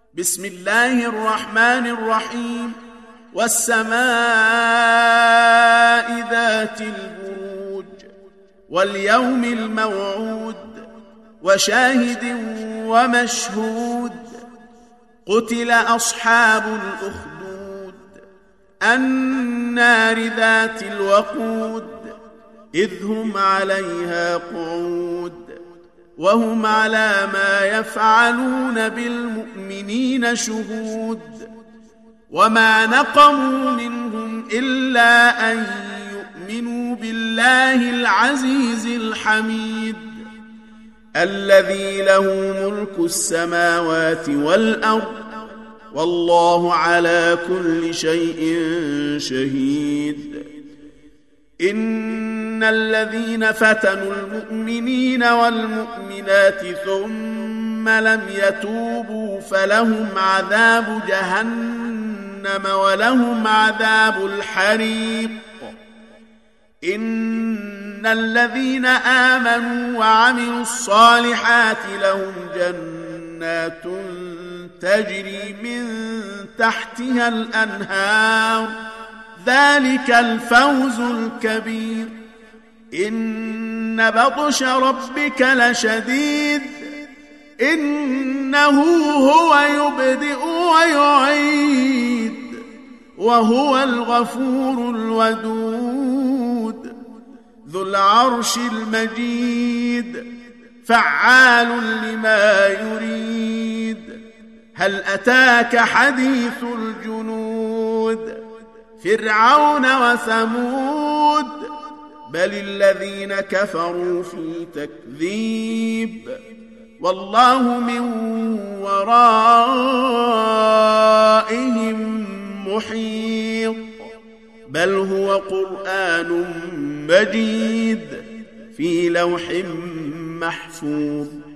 بسم الله الرحمن الرحيم. والسماء ذات البروج واليوم الموعود وشاهد ومشهود. قتل أصحاب الأخدود النار ذات الوقود إذ هم عليها قعود وهم على ما يفعلون بالمؤمنين شهود. وما نقموا منهم إلا أن يؤمنوا بالله العزيز الحميد الذي له ملك السماوات والأرض والله على كل شيء شهيد. إن الذين فتنوا المؤمنين والمؤمنات ثم لم يتوبوا فلهم عذاب جهنم ولهم عذاب الحريق. إن الذين آمنوا وعملوا الصالحات لهم جنات تجري من تحتها الأنهار ذلك الفوز الكبير. إن بطش ربك لشديد إنه هو يبدئ ويعيد وهو الغفور الودود ذو العرش المجيد فعال لما يريد. هل أتاك حديث الجنود فرعون وثمود بل الذين كفروا في تكذيب والله من ورائهم محيط. بل هو قرآن مجيد في لوح محفوظ.